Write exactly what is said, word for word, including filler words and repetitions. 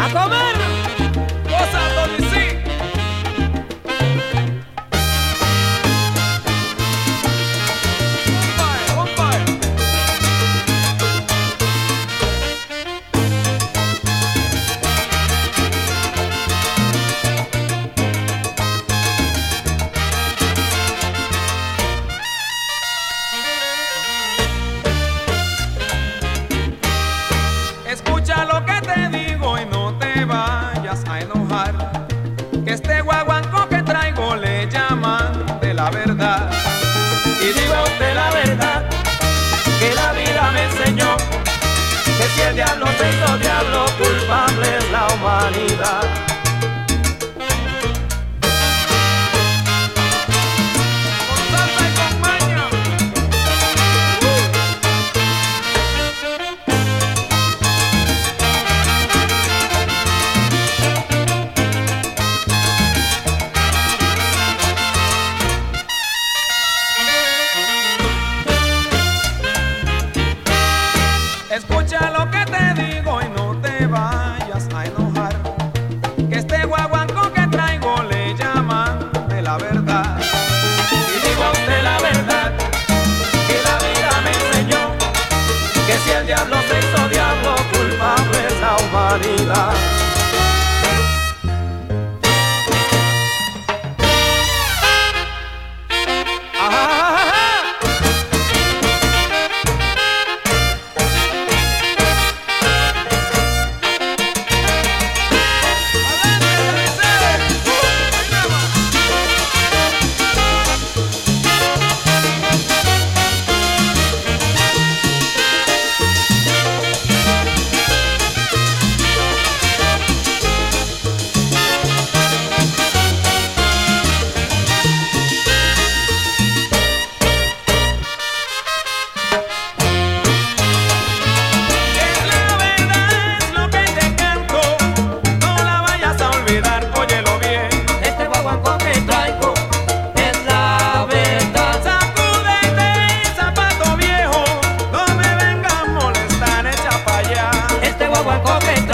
¡A comer! ¡Cosa, Tony, sí! Escucha lo que te digo y no te vayas a enojar, que este guaguancó que traigo le llaman de la verdad. Y digo a usted la verdad, que la vida me enseñó, que si el diablo se hizo diablo, culpable es la humanidad. Escucha lo que te digo y no te vayas a enojar, que este guaguancó que traigo le llaman de la verdad. Y digo a usted la verdad, que la vida me enseñó, que si el diablo se hizo diablo, culpable es la humanidad. Okay.